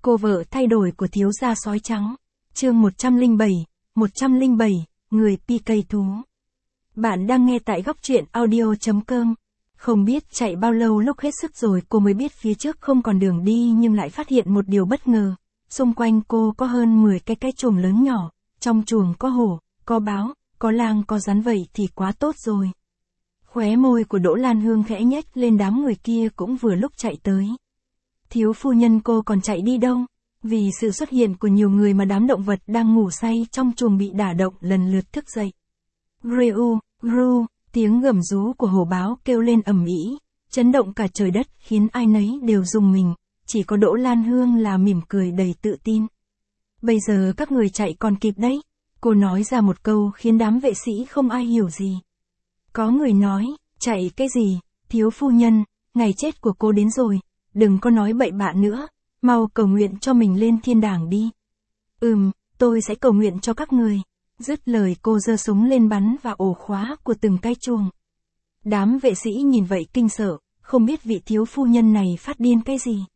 Cô vợ thay đổi của thiếu gia sói trắng. Chương 107, người PK thú. Bạn đang nghe tại góc truyện audio.com. Không biết chạy bao lâu lúc hết sức rồi cô mới biết phía trước không còn đường đi nhưng lại phát hiện một điều bất ngờ. Xung quanh cô có hơn 10 cái chuồng lớn nhỏ, trong chuồng có hổ, có báo, có lang có rắn, vậy thì quá tốt rồi. Khóe môi của Đỗ Lan Hương khẽ nhếch lên, đám người kia cũng vừa lúc chạy tới. Thiếu phu nhân, cô còn chạy đi đâu? Vì sự xuất hiện của nhiều người mà đám động vật đang ngủ say trong chuồng bị đả động lần lượt thức dậy. Reu, ru, tiếng gầm rú của hổ báo kêu lên ầm ĩ, chấn động cả trời đất khiến ai nấy đều rùng mình, chỉ có Đỗ Lan Hương là mỉm cười đầy tự tin. Bây giờ các người chạy còn kịp đấy. Cô nói ra một câu khiến đám vệ sĩ không ai hiểu gì. Có người nói, chạy cái gì, thiếu phu nhân, ngày chết của cô đến rồi, đừng có nói bậy bạ nữa, mau cầu nguyện cho mình lên thiên đàng đi. Tôi sẽ cầu nguyện cho các người. Dứt lời cô giơ súng lên bắn vào ổ khóa của từng cái chuồng. Đám vệ sĩ nhìn vậy kinh sợ, không biết vị thiếu phu nhân này phát điên cái gì.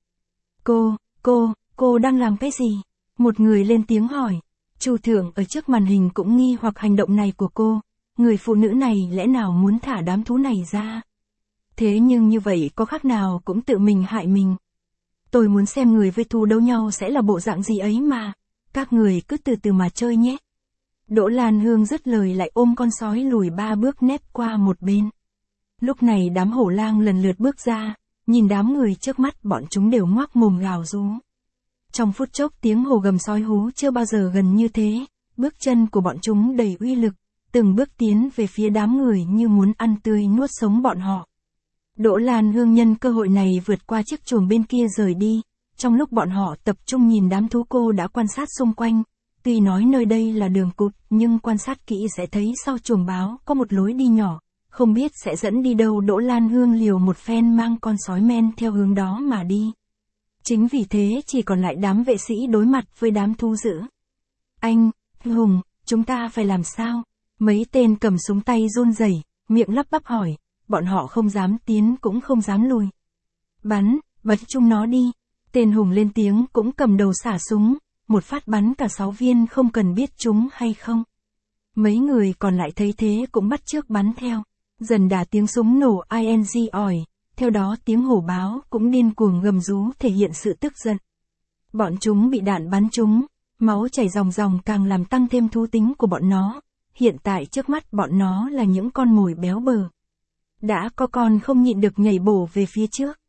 Cô đang làm cái gì? Một người lên tiếng hỏi. Chu thượng ở trước màn hình cũng nghi hoặc hành động này của cô. Người phụ nữ này lẽ nào muốn thả đám thú này ra? Thế nhưng như vậy có khác nào cũng tự mình hại mình. Tôi muốn xem người với thú đấu nhau sẽ là bộ dạng gì ấy mà. Các người cứ từ từ mà chơi nhé. Đỗ Lan Hương dứt lời lại ôm con sói lùi 3 bước nép qua một bên. Lúc này đám hổ lang lần lượt bước ra, nhìn đám người trước mắt bọn chúng đều ngoác mồm gào rú. Trong phút chốc tiếng hổ gầm sói hú chưa bao giờ gần như thế, bước chân của bọn chúng đầy uy lực, từng bước tiến về phía đám người như muốn ăn tươi nuốt sống bọn họ. Đỗ Lan Hương nhân cơ hội này vượt qua chiếc chuồng bên kia rời đi, trong lúc bọn họ tập trung nhìn đám thú cô đã quan sát xung quanh. Tuy nói nơi đây là đường cụt nhưng quan sát kỹ sẽ thấy sau chuồng báo có một lối đi nhỏ, không biết sẽ dẫn đi đâu. Đỗ Lan Hương liều một phen mang con sói men theo hướng đó mà đi. Chính vì thế chỉ còn lại đám vệ sĩ đối mặt với đám thú dữ. Anh, Hùng, chúng ta phải làm sao? Mấy tên cầm súng tay run rẩy, miệng lắp bắp hỏi, bọn họ không dám tiến cũng không dám lùi. Bắn chúng nó đi. Tên Hùng lên tiếng cũng cầm đầu xả súng, một phát bắn cả 6 viên không cần biết chúng hay không. Mấy người còn lại thấy thế cũng bắt chước bắn theo. Dần đà tiếng súng nổ ing ỏi, theo đó tiếng hổ báo cũng điên cuồng gầm rú thể hiện sự tức giận. Bọn chúng bị đạn bắn trúng, máu chảy ròng ròng càng làm tăng thêm thú tính của bọn nó. Hiện tại trước mắt bọn nó là những con mồi béo bở. Đã có con không nhịn được nhảy bổ về phía trước.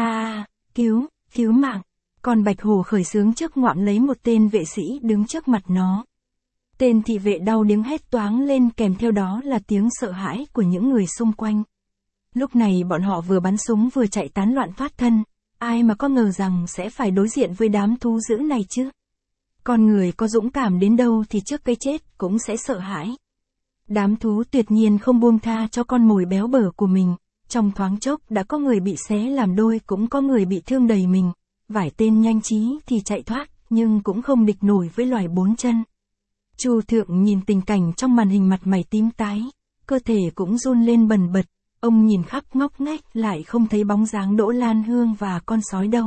Cứu mạng. Con bạch hổ khởi xướng trước ngoạm lấy một tên vệ sĩ đứng trước mặt nó. Tên thị vệ đau điếng hét toáng lên, kèm theo đó là tiếng sợ hãi của những người xung quanh. Lúc này bọn họ vừa bắn súng vừa chạy tán loạn thoát thân, ai mà có ngờ rằng sẽ phải đối diện với đám thú dữ này chứ. Con người có dũng cảm đến đâu thì trước cái chết cũng sẽ sợ hãi. Đám thú tuyệt nhiên không buông tha cho con mồi béo bở của mình, trong thoáng chốc đã có người bị xé làm đôi cũng có người bị thương đầy mình. Vài tên nhanh trí thì chạy thoát, nhưng cũng không địch nổi với loài 4 chân. Chu thượng nhìn tình cảnh trong màn hình, mặt mày tím tái, cơ thể cũng run lên bần bật, ông nhìn khắp ngóc ngách lại không thấy bóng dáng Đỗ Lan Hương và con sói đâu.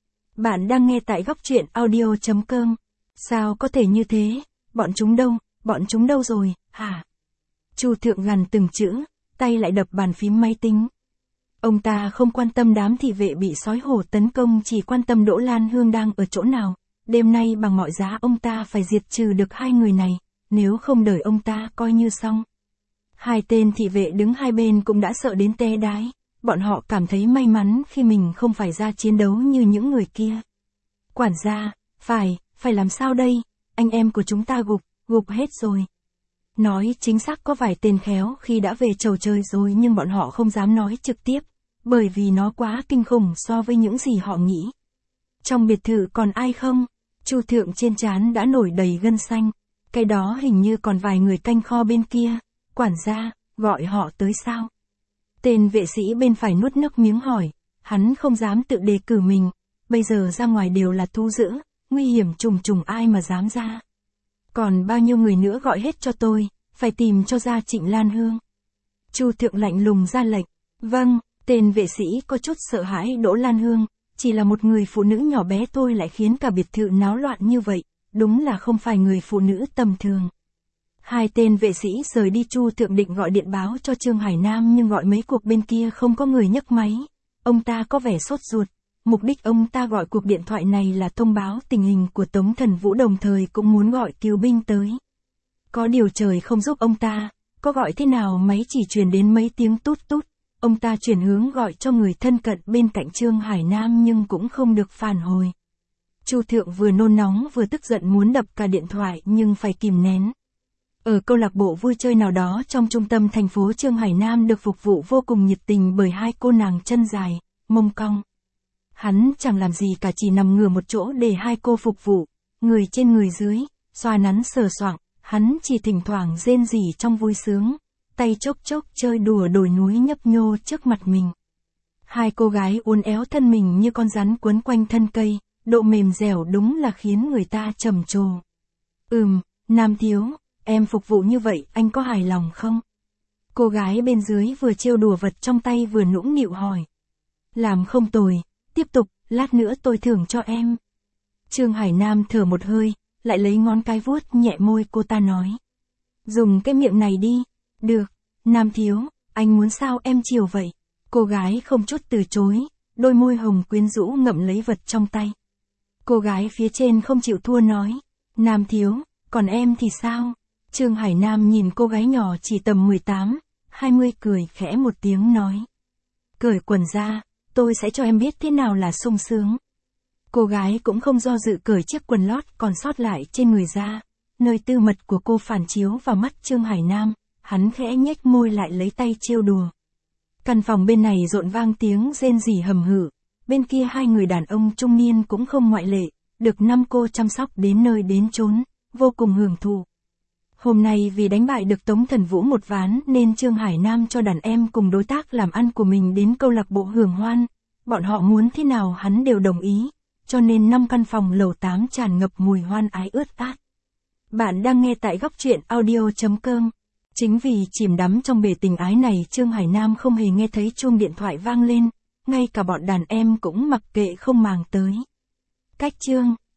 Bạn đang nghe tại góc truyện audio.com. Sao có thể như thế? Bọn chúng đâu rồi, hả? Chu thượng gằn từng chữ, tay lại đập bàn phím máy tính. Ông ta không quan tâm đám thị vệ bị sói hổ tấn công, chỉ quan tâm Đỗ Lan Hương đang ở chỗ nào. Đêm nay bằng mọi giá ông ta phải diệt trừ được hai người này, nếu không đời ông ta coi như xong. Hai tên thị vệ đứng hai bên cũng đã sợ đến té đái, bọn họ cảm thấy may mắn khi mình không phải ra chiến đấu như những người kia. Quản gia, phải làm sao đây? Anh em của chúng ta gục hết rồi. Nói chính xác có vài tên khéo khi đã về chầu trời rồi nhưng bọn họ không dám nói trực tiếp, bởi vì nó quá kinh khủng so với những gì họ nghĩ. Trong biệt thự còn ai không? Chu thượng trên trán đã nổi đầy gân xanh. Cái đó hình như còn vài người canh kho bên kia. Quản gia, gọi họ tới sao? Tên vệ sĩ bên phải nuốt nước miếng hỏi. Hắn không dám tự đề cử mình. Bây giờ ra ngoài đều là thú dữ, nguy hiểm trùng trùng, ai mà dám ra. Còn bao nhiêu người nữa gọi hết cho tôi, phải tìm cho ra Trịnh Lan Hương. Chu thượng lạnh lùng ra lệnh. Vâng. Tên vệ sĩ có chút sợ hãi Đỗ Lan Hương, Chỉ là một người phụ nữ nhỏ bé thôi lại khiến cả biệt thự náo loạn như vậy, đúng là không phải người phụ nữ tầm thường. Hai tên vệ sĩ rời đi. Chu Thượng định gọi điện báo cho Trương Hải Nam nhưng gọi mấy cuộc bên kia không có người nhấc máy. Ông ta có vẻ sốt ruột. Mục đích ông ta gọi cuộc điện thoại này là thông báo tình hình của Tống Thần Vũ, đồng thời cũng muốn gọi cứu binh tới. Có điều trời không giúp ông ta, có gọi thế nào máy chỉ truyền đến mấy tiếng tút tút. Ông ta chuyển hướng gọi cho người thân cận bên cạnh Trương Hải Nam nhưng cũng không được phản hồi. Chu Thượng vừa nôn nóng vừa tức giận muốn đập cả điện thoại nhưng phải kìm nén. Ở câu lạc bộ vui chơi nào đó trong trung tâm thành phố, Trương Hải Nam được phục vụ vô cùng nhiệt tình bởi hai cô nàng chân dài, mông cong. Hắn chẳng làm gì cả, chỉ nằm ngửa một chỗ để hai cô phục vụ, người trên người dưới, xoa nắn sờ soạng, hắn chỉ thỉnh thoảng rên rỉ trong vui sướng, tay chốc chốc chơi đùa đồi núi nhấp nhô trước mặt mình. Hai cô gái uốn éo thân mình như con rắn quấn quanh thân cây, độ mềm dẻo đúng là khiến người ta trầm trồ. Nam thiếu, em phục vụ như vậy anh có hài lòng không? Cô gái bên dưới vừa trêu đùa vật trong tay vừa nũng nịu hỏi. Làm không tồi, tiếp tục, lát nữa tôi thưởng cho em. Trương Hải Nam thở một hơi, lại lấy ngón cái vuốt nhẹ môi cô ta nói. Dùng cái miệng này đi. Được, Nam thiếu, anh muốn sao em chiều vậy? Cô gái không chút từ chối, đôi môi hồng quyến rũ ngậm lấy vật trong tay. Cô gái phía trên không chịu thua nói. Nam thiếu, còn em thì sao? Trương Hải Nam nhìn cô gái nhỏ chỉ tầm 18, 20 cười khẽ một tiếng nói. Cởi quần ra, tôi sẽ cho em biết thế nào là sung sướng. Cô gái cũng không do dự cởi chiếc quần lót còn sót lại trên người ra, nơi tư mật của cô phản chiếu vào mắt Trương Hải Nam, hắn khẽ nhếch môi lại lấy tay trêu đùa. Căn phòng bên này rộn vang tiếng rên rỉ hầm hử, bên kia hai người đàn ông trung niên cũng không ngoại lệ, được năm cô chăm sóc đến nơi đến chốn, vô cùng hưởng thụ. Hôm nay vì đánh bại được Tống Thần Vũ một ván nên Trương Hải Nam cho đàn em cùng đối tác làm ăn của mình đến câu lạc bộ hưởng hoan, bọn họ muốn thế nào hắn đều đồng ý, cho nên 5 căn phòng lầu 8 tràn ngập mùi hoan ái ướt át. Bạn đang nghe tại góc truyện audio.com. Chính vì chìm đắm trong bể tình ái này, Trương Hải Nam không hề nghe thấy chuông điện thoại vang lên, ngay cả bọn đàn em cũng mặc kệ không màng tới. Cách Trương